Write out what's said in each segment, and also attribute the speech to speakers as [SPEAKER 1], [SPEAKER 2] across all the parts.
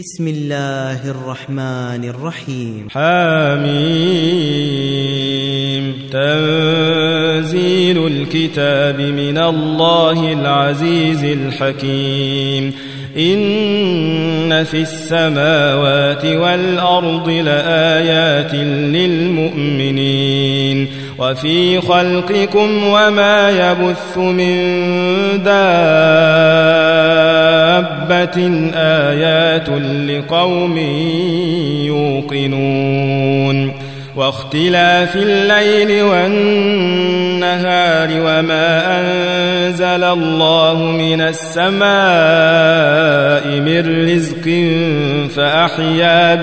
[SPEAKER 1] بسم الله الرحمن الرحيم.
[SPEAKER 2] حميم. تنزيل الكتاب من الله العزيز الحكيم. إن في السماوات والأرض لآيات للمؤمنين وفي خلقكم وما يبث من دابة آيات لقوم يوقنون واختلاف الليل والنهار وما أنزل الله من السماء من رزق فأحيا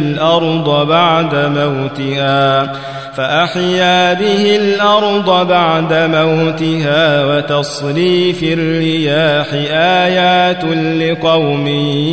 [SPEAKER 2] به الأرض بعد موتها وتصريف الرياح آيات لقوم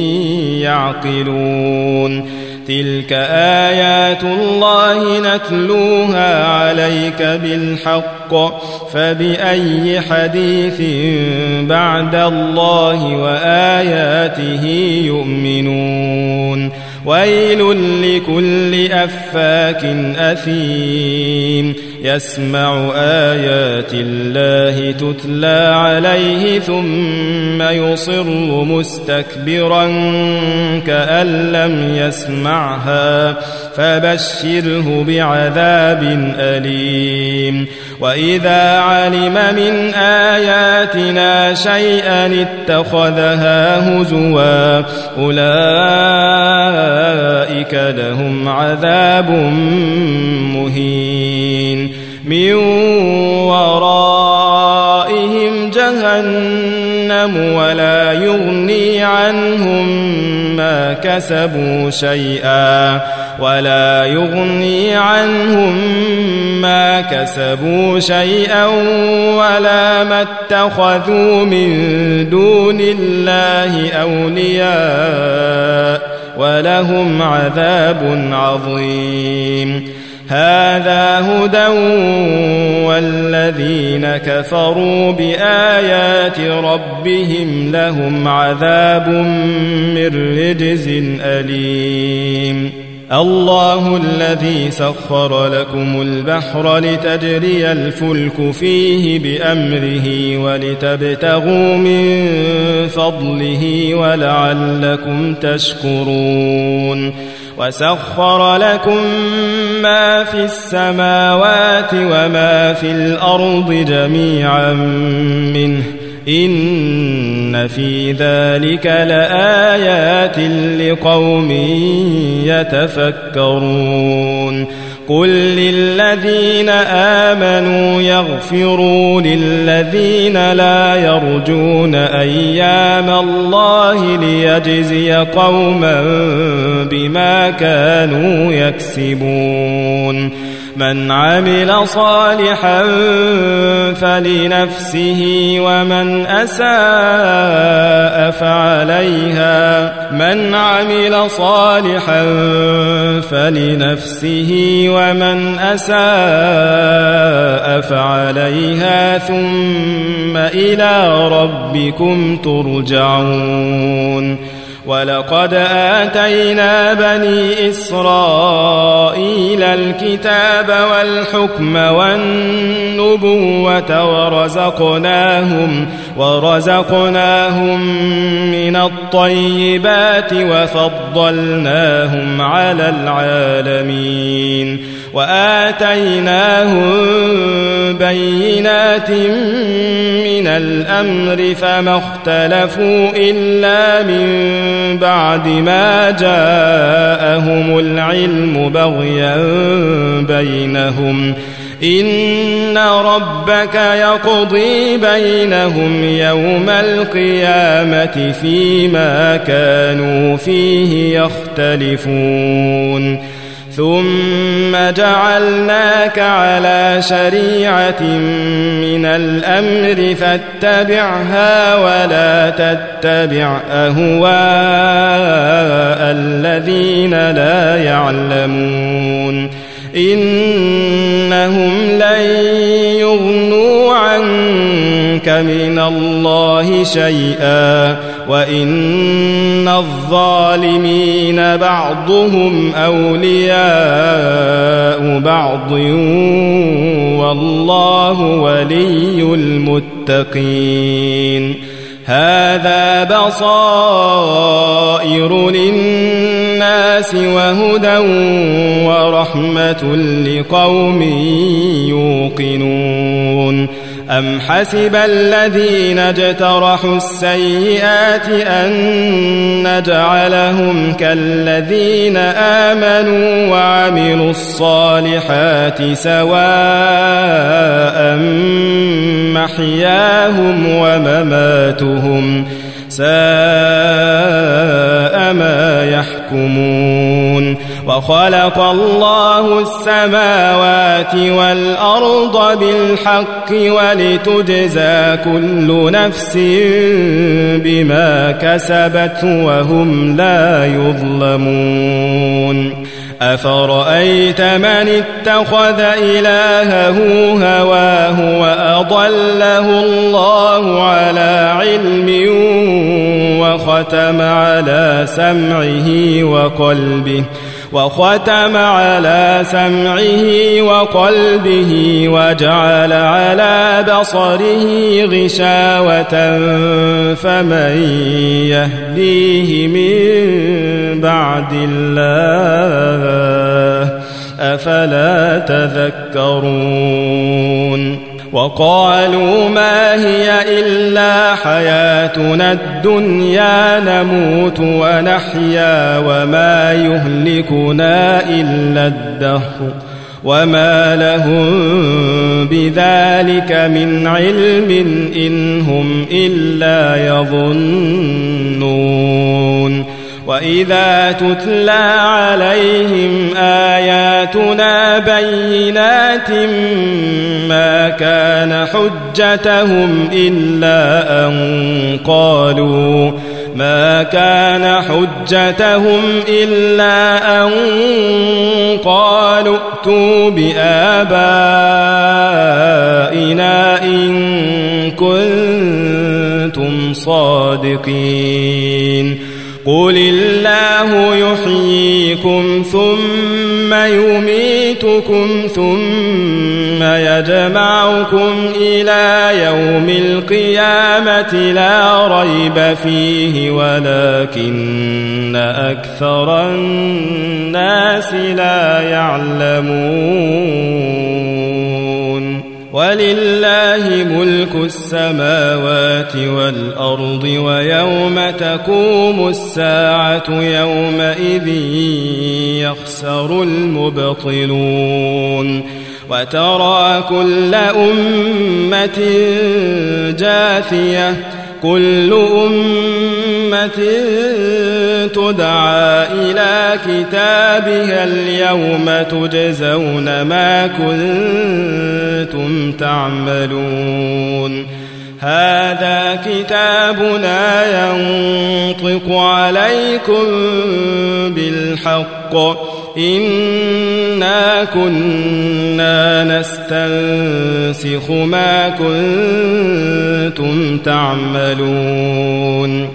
[SPEAKER 2] يعقلون تلك آيات الله نتلوها عليك بالحق فبأي حديث بعد الله وآياته يؤمنون ويل لكل أفاك أثيم يسمع آيات الله تتلى عليه ثم يصر مستكبرا كأن لم يسمعها فبشره بعذاب أليم وإذا علم من آياتنا شيئا اتخذها هزوا أولئك لهم عذاب مهين من ورائهم جهنم ولا يغني عنهم ما كسبوا شيئا ولا ما اتخذوا من دون الله أولياء ولهم عذاب عظيم هذا هدى والذين كفروا بآيات ربهم لهم عذاب من رجز أليم الله الذي سخر لكم البحر لتجري الفلك فيه بأمره ولتبتغوا من فضله ولعلكم تشكرون وسخر لكم ما في السماوات وما في الأرض جميعا منه إن في ذلك لآيات لقوم يتفكرون قل للذين آمنوا يغفروا للذين لا يرجون أيام الله ليجزي قوما بما كانوا يكسبون من عمل صالحا فلنفسه ومن أساء فعليها ثم إلى ربكم ترجعون ولقد آتينا بني إسرائيل الكتاب والحكم والنبوة ورزقناهم من الطيبات وفضلناهم على العالمين وآتيناهم بينات من الأمر فما اختلفوا إلا من بعد ما جاءهم العلم بغيا بينهم إن ربك يقضي بينهم يوم القيامة فيما كانوا فيه يختلفون ثم جعلناك على شريعة من الأمر فاتبعها ولا تتبع أهواء الذين لا يعلمون إنهم لن يغنوا عنك من الله شيئا وإن الظالمين بعضهم أولياء بعض والله ولي المتقين هذا بصائر للناس وهدى ورحمة لقوم يوقنون أم حسب الذين اجترحوا السيئات أن نجعلهم كالذين آمنوا وعملوا الصالحات سواء محياهم ومماتهم ساء ما يحكمون وخلق الله السماوات والأرض بالحق ولتجزى كل نفس بما كسبت وهم لا يظلمون أفرأيت من اتخذ إلهه هواه وأضله الله على علم وختم على سمعه وقلبه وجعل على بصره غشاوة فمن يهديه من بعد الله أفلا تذكرون وقالوا ما هي إلا حياتنا الدنيا نموت ونحيا وما يهلكنا إلا الدهر وما لهم بذلك من علم إن هم إلا يظنون وإذا تتلى عليهم آياتنا بينات ما كان حجتهم إلا أن قالوا ائتوا بآبائنا إن كنتم صادقين قل الله يحييكم ثم يميتكم ثم يجمعكم إلى يوم القيامة لا ريب فيه ولكن أكثر الناس لا يعلمون ولله ملك السماوات والأرض ويوم تقوم الساعة يومئذ يخسر المبطلون وترى كل أمة جاثية كل أمة تدعى إلى كتابها اليوم تجزون ما كنتم تعملون هذا كتابنا ينطق عليكم بالحق إنا كنا نستنسخ ما كنتم تعملون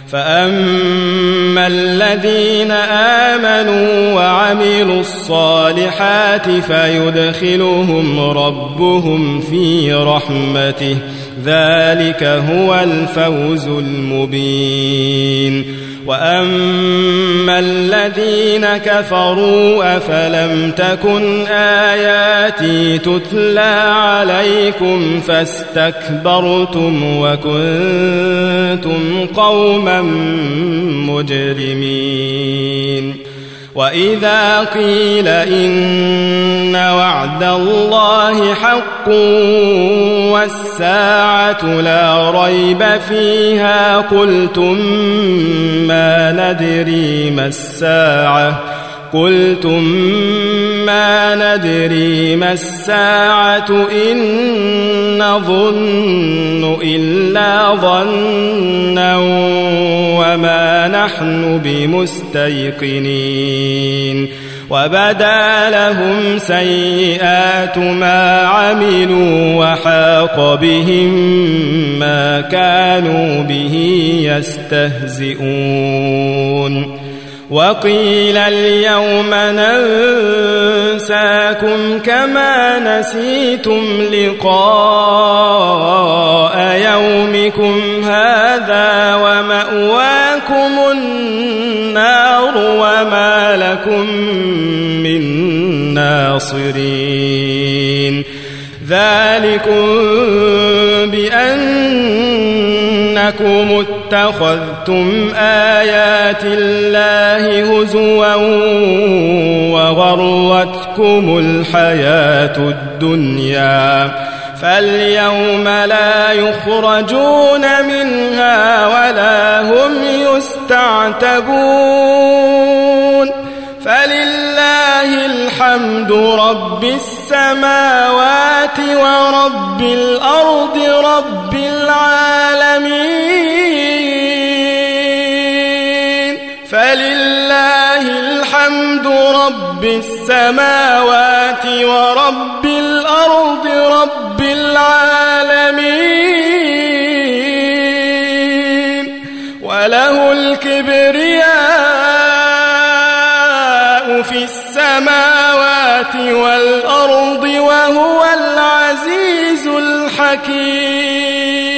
[SPEAKER 2] فأما الذين آمنوا وعملوا الصالحات فيدخلهم ربهم في رحمته ذلك هو الفوز المبين وأما الذين كفروا أفلم تكن آياتي تتلى عليكم فاستكبرتم وكنتم قوما مجرمين وإذا قيل إن وعد الله حق والساعة لا ريب فيها قلتم ما ندري ما الساعة قلتم ما ندري ما الساعة إن نظن إلا ظنا وما نحن بمستيقنين وبدا لهم سيئات ما عملوا وحاق بهم ما كانوا به يستهزئون وقيل اليوم ننساكم كما نسيتم لقاء يومكم هذا ومأواكم النار وما لكم من ناصرين ذلكم بأنكم اتخذتم آيات الله هزوا وغرتكم الحياة الدنيا فاليوم لا يخرجون منها ولا هم يستعتبون فلله الحمد رب السماوات ورب الأرض رب العالمين فلله الحمد رب السماوات ورب الأرض رب العالمين وله الكبرياء في السماوات والأرض وهو العزيز الحكيم